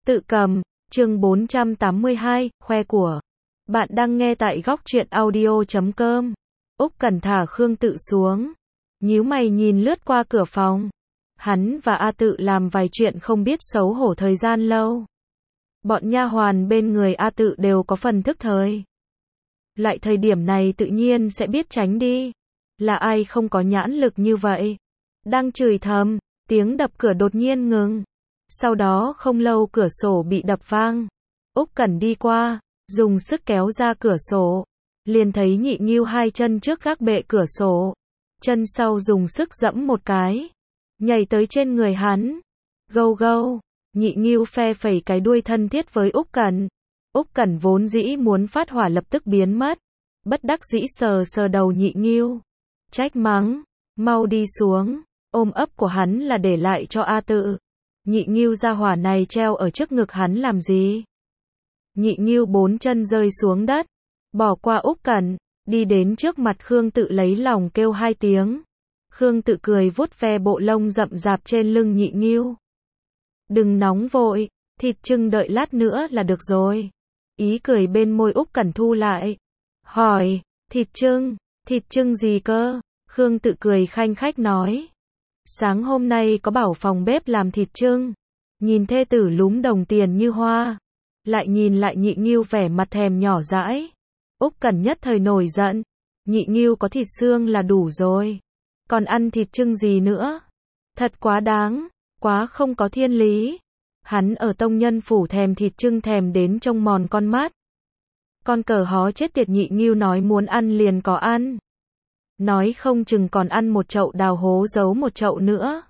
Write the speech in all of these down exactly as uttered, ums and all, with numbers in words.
Tự cầm, chương bốn trăm tám mươi hai, khoe của. Bạn đang nghe tại góc truyện audio chấm com. Úc Cẩn thả Khương Tự xuống, nhíu mày nhìn lướt qua cửa phòng. Hắn và A Tự làm vài chuyện không biết xấu hổ thời gian lâu. Bọn nha hoàn bên người A Tự đều có phần thức thời. Loại thời điểm này tự nhiên sẽ biết tránh đi. Là ai không có nhãn lực như vậy? Đang chửi thầm, tiếng đập cửa đột nhiên ngừng. Sau đó không lâu cửa sổ bị đập vang. Úc Cẩn đi qua, dùng sức kéo ra cửa sổ. Liền thấy Nhị Nghiêu hai chân trước gác bệ cửa sổ. Chân sau dùng sức giẫm một cái. Nhảy tới trên người hắn. Gâu gâu. Nhị Nghiêu phe phẩy cái đuôi thân thiết với Úc Cẩn. Úc Cẩn vốn dĩ muốn phát hỏa lập tức biến mất. Bất đắc dĩ sờ sờ đầu Nhị Nghiêu. Trách mắng. Mau đi xuống. Ôm ấp của hắn là để lại cho A Tự. Nhị Nghiêu gia hỏa này treo ở trước ngực hắn làm gì? Nhị Nghiêu bốn chân rơi xuống đất, bỏ qua Úc Cẩn, đi đến trước mặt Khương Tự lấy lòng kêu hai tiếng. Khương Tự cười vuốt ve bộ lông rậm rạp trên lưng Nhị Nghiêu. Đừng nóng vội, thịt chưng đợi lát nữa là được rồi. Ý cười bên môi Úc Cẩn thu lại. Hỏi, thịt chưng, thịt chưng gì cơ? Khương Tự cười khanh khách nói. Sáng hôm nay có bảo phòng bếp làm thịt chưng. Nhìn thê tử lúm đồng tiền như hoa. Lại nhìn lại Nhị Nghiêu vẻ mặt thèm nhỏ dãi. Úc Cẩn nhất thời nổi giận. Nhị Nghiêu có thịt xương là đủ rồi. Còn ăn thịt chưng gì nữa? Thật quá đáng, quá không có thiên lý. Hắn ở tông nhân phủ thèm thịt chưng thèm đến trông mòn con mắt. Con cờ hó chết tiệt. Nhị Nghiêu nói muốn ăn liền có ăn. Nói không chừng còn ăn một chậu đào hố giấu một chậu nữa.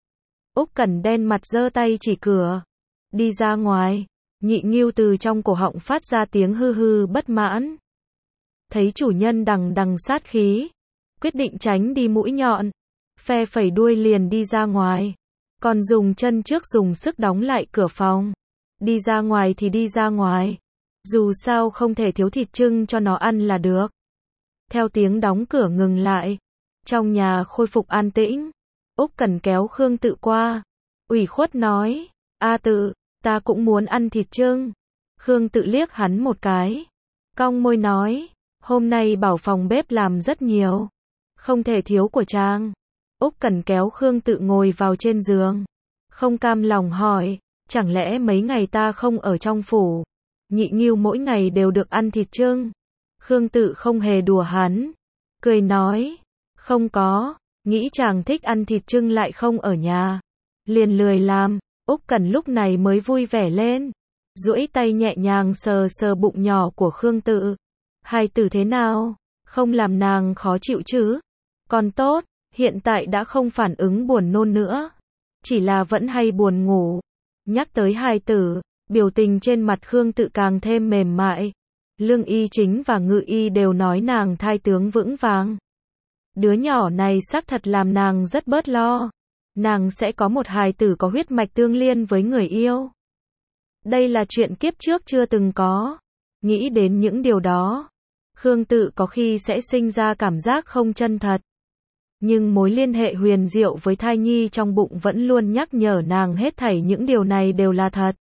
Úc Cẩn đen mặt giơ tay chỉ cửa. Đi ra ngoài. Nhị Nghiêu từ trong cổ họng phát ra tiếng hư hư bất mãn. Thấy chủ nhân đằng đằng sát khí. Quyết định tránh đi mũi nhọn. Phe phẩy đuôi liền đi ra ngoài. Còn dùng chân trước dùng sức đóng lại cửa phòng. Đi ra ngoài thì đi ra ngoài. Dù sao không thể thiếu thịt chưng cho nó ăn là được. Theo tiếng đóng cửa ngừng lại. Trong nhà khôi phục an tĩnh. Úc Cẩn kéo Khương Tự qua. Ủy khuất nói. A Tự, ta cũng muốn ăn thịt chưng. Khương Tự liếc hắn một cái. Cong môi nói. Hôm nay bảo phòng bếp làm rất nhiều. Không thể thiếu của chàng. Úc Cẩn kéo Khương Tự ngồi vào trên giường. Không cam lòng hỏi. Chẳng lẽ mấy ngày ta không ở trong phủ? Nhị Nghiêu mỗi ngày đều được ăn thịt chưng. Khương Tự không hề đùa hắn. Cười nói. Không có. Nghĩ chàng thích ăn thịt chưng lại không ở nhà. Liền lười làm. Úc Cẩn lúc này mới vui vẻ lên. Duỗi tay nhẹ nhàng sờ sờ bụng nhỏ của Khương Tự. Hài tử thế nào? Không làm nàng khó chịu chứ? Còn tốt. Hiện tại đã không phản ứng buồn nôn nữa. Chỉ là vẫn hay buồn ngủ. Nhắc tới hài tử. Biểu tình trên mặt Khương Tự càng thêm mềm mại. Lương Y Chính và Ngự Y đều nói nàng thai tướng vững vàng. Đứa nhỏ này xác thật làm nàng rất bớt lo. Nàng sẽ có một hài tử có huyết mạch tương liên với người yêu. Đây là chuyện kiếp trước chưa từng có. Nghĩ đến những điều đó, Khương Tự có khi sẽ sinh ra cảm giác không chân thật. Nhưng mối liên hệ huyền diệu với thai nhi trong bụng vẫn luôn nhắc nhở nàng hết thảy những điều này đều là thật.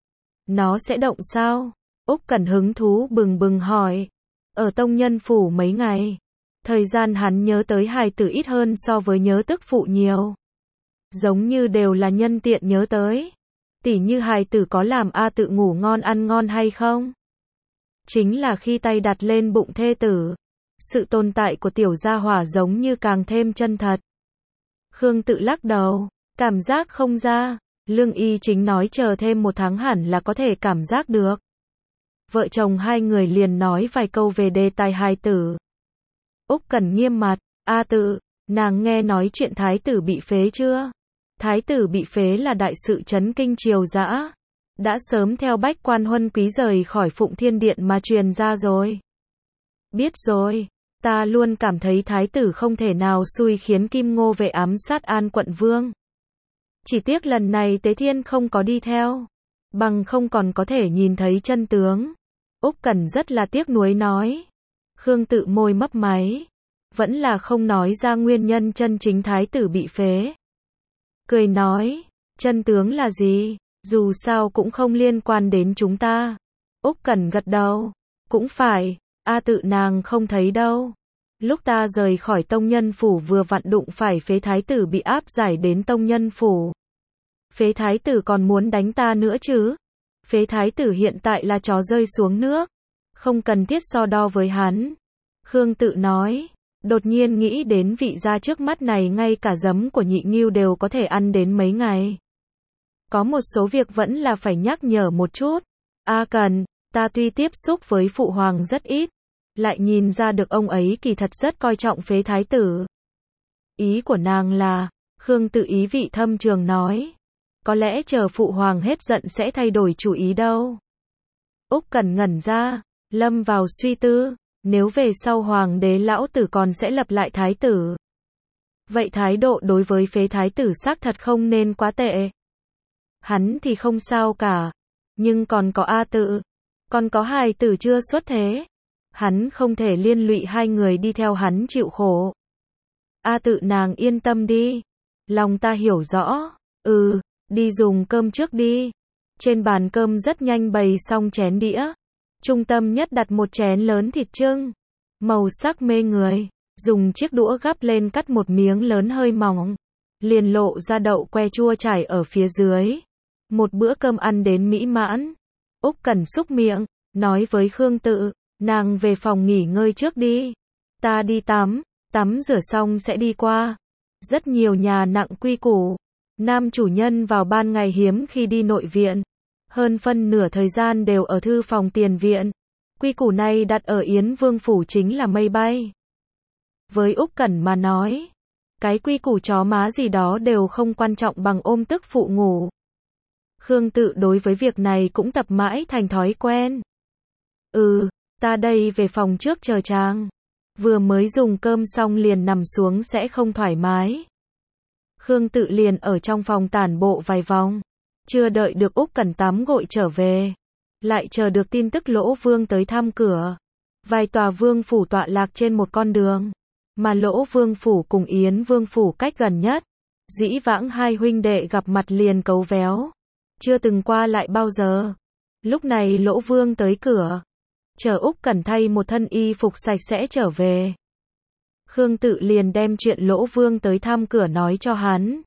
Nó sẽ động sao? Úc Cẩn hứng thú bừng bừng hỏi. Ở tông nhân phủ mấy ngày. Thời gian hắn nhớ tới hài tử ít hơn so với nhớ tức phụ nhiều. Giống như đều là nhân tiện nhớ tới. Tỉ như hài tử có làm A Tự ngủ ngon ăn ngon hay không? Chính là khi tay đặt lên bụng thê tử. Sự tồn tại của tiểu gia hỏa giống như càng thêm chân thật. Khương Tự lắc đầu. Cảm giác không ra. Lương Y Chính nói chờ thêm một tháng hẳn là có thể cảm giác được. Vợ chồng hai người liền nói vài câu về đề tài hài tử. Úc Cẩn nghiêm mặt. A Tự, nàng nghe nói chuyện thái tử bị phế chưa? Thái tử bị phế là đại sự chấn kinh triều dã. Đã sớm theo bách quan huân quý rời khỏi Phụng Thiên Điện mà truyền ra rồi. Biết rồi, ta luôn cảm thấy thái tử không thể nào xui khiến Kim Ngô Vệ ám sát An Quận Vương. Chỉ tiếc lần này Tế Thiên không có đi theo. Bằng không còn có thể nhìn thấy chân tướng. Úc Cẩn rất là tiếc nuối nói. Khương Tự môi mấp máy. Vẫn là không nói ra nguyên nhân chân chính thái tử bị phế. Cười nói. Chân tướng là gì? Dù sao cũng không liên quan đến chúng ta. Úc Cẩn gật đầu. Cũng phải, A Tự nàng không thấy đâu. Lúc ta rời khỏi tông nhân phủ vừa vặn đụng phải phế thái tử bị áp giải đến tông nhân phủ. Phế thái tử còn muốn đánh ta nữa chứ. Phế thái tử hiện tại là chó rơi xuống nước. Không cần thiết so đo với hắn. Khương Tự nói. Đột nhiên nghĩ đến vị gia trước mắt này ngay cả giấm của nhị ngưu đều có thể ăn đến mấy ngày. Có một số việc vẫn là phải nhắc nhở một chút. A Cần, ta tuy tiếp xúc với phụ hoàng rất ít, lại nhìn ra được ông ấy kỳ thật rất coi trọng phế thái tử. Ý của nàng là, Khương Tự ý vị thâm trường nói, có lẽ chờ phụ hoàng hết giận sẽ thay đổi chủ ý đâu. Úc Cẩn ngẩn ra, lâm vào suy tư, nếu về sau hoàng đế lão tử còn sẽ lập lại thái tử. Vậy thái độ đối với phế thái tử xác thật không nên quá tệ. Hắn thì không sao cả, nhưng còn có A Tự, còn có hài tử chưa xuất thế. Hắn không thể liên lụy hai người đi theo hắn chịu khổ. A Tự nàng yên tâm đi, lòng ta hiểu rõ. Ừ, đi dùng cơm trước đi. Trên bàn cơm rất nhanh bày xong chén đĩa. Trung tâm nhất đặt một chén lớn thịt chưng, màu sắc mê người, dùng chiếc đũa gắp lên cắt một miếng lớn hơi mỏng, liền lộ ra đậu que chua chảy ở phía dưới. Một bữa cơm ăn đến mỹ mãn. Úc Cẩn xúc miệng, nói với Khương Tự, nàng về phòng nghỉ ngơi trước đi. Ta đi tắm, tắm rửa xong sẽ đi qua. Rất nhiều nhà nặng quy củ. Nam chủ nhân vào ban ngày hiếm khi đi nội viện. Hơn phân nửa thời gian đều ở thư phòng tiền viện. Quy củ này đặt ở Yến Vương phủ chính là mây bay. Với Úc Cẩn mà nói, cái quy củ chó má gì đó đều không quan trọng bằng ôm tức phụ ngủ. Khương Tự đối với việc này cũng tập mãi thành thói quen. Ừ, ta đây về phòng trước chờ chàng. Vừa mới dùng cơm xong liền nằm xuống sẽ không thoải mái. Khương Tự liền ở trong phòng tản bộ vài vòng. Chưa đợi được Úc Cẩn tắm gội trở về, lại chờ được tin tức Lỗ Vương tới thăm cửa. Vài tòa vương phủ tọa lạc trên một con đường, mà Lỗ Vương phủ cùng Yến Vương phủ cách gần nhất. Dĩ vãng hai huynh đệ gặp mặt liền cấu véo, chưa từng qua lại bao giờ. Lúc này Lỗ Vương tới cửa, chờ Úc Cẩn thay một thân y phục sạch sẽ trở về. Khương Tự liền đem chuyện Lỗ Vương tới thăm cửa nói cho hắn.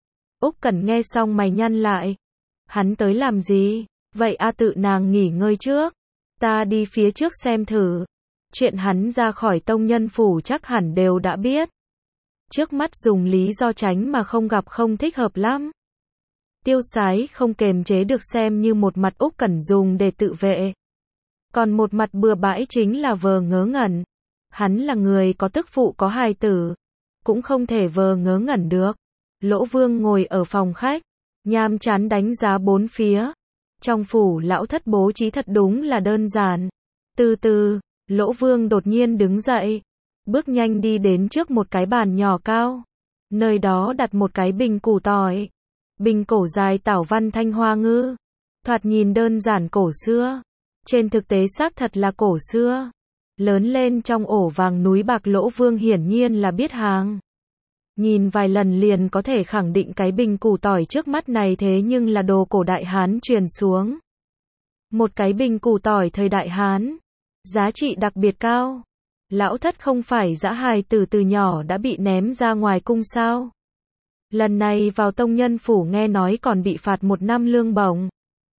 Úc Cẩn nghe xong mày nhăn lại. Hắn tới làm gì? Vậy A Tự nàng nghỉ ngơi trước. Ta đi phía trước xem thử. Chuyện hắn ra khỏi tông nhân phủ chắc hẳn đều đã biết. Trước mắt dùng lý do tránh mà không gặp không thích hợp lắm. Tiêu Sái không kềm chế được xem như một mặt Úc Cẩn dùng để tự vệ. Còn một mặt bừa bãi chính là vờ ngớ ngẩn. Hắn là người có tức phụ có hài tử, cũng không thể vờ ngớ ngẩn được. Lỗ Vương ngồi ở phòng khách, nhàm chán đánh giá bốn phía. Trong phủ lão thất bố trí thật đúng là đơn giản. Từ từ, Lỗ Vương đột nhiên đứng dậy, bước nhanh đi đến trước một cái bàn nhỏ cao. Nơi đó đặt một cái bình củ tỏi. Bình cổ dài tảo văn thanh hoa ngư. Thoạt nhìn đơn giản cổ xưa. Trên thực tế xác thật là cổ xưa. Lớn lên trong ổ vàng núi bạc Lỗ Vương hiển nhiên là biết hàng. Nhìn vài lần liền có thể khẳng định cái bình củ tỏi trước mắt này thế nhưng là đồ cổ Đại Hán truyền xuống. Một cái bình củ tỏi thời Đại Hán, giá trị đặc biệt cao. Lão thất không phải dã hài tử từ nhỏ đã bị ném ra ngoài cung sao? Lần này vào tông nhân phủ nghe nói còn bị phạt một năm lương bổng.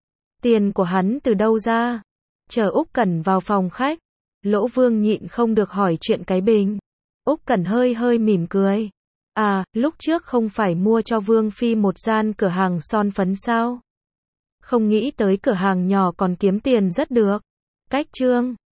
Tiền của hắn từ đâu ra? Chờ Úc Cẩn vào phòng khách, Lỗ Vương nhịn không được hỏi chuyện cái bình. Úc Cẩn hơi hơi mỉm cười. À, lúc trước không phải mua cho Vương Phi một gian cửa hàng son phấn sao? Không nghĩ tới cửa hàng nhỏ còn kiếm tiền rất được. Cách trương.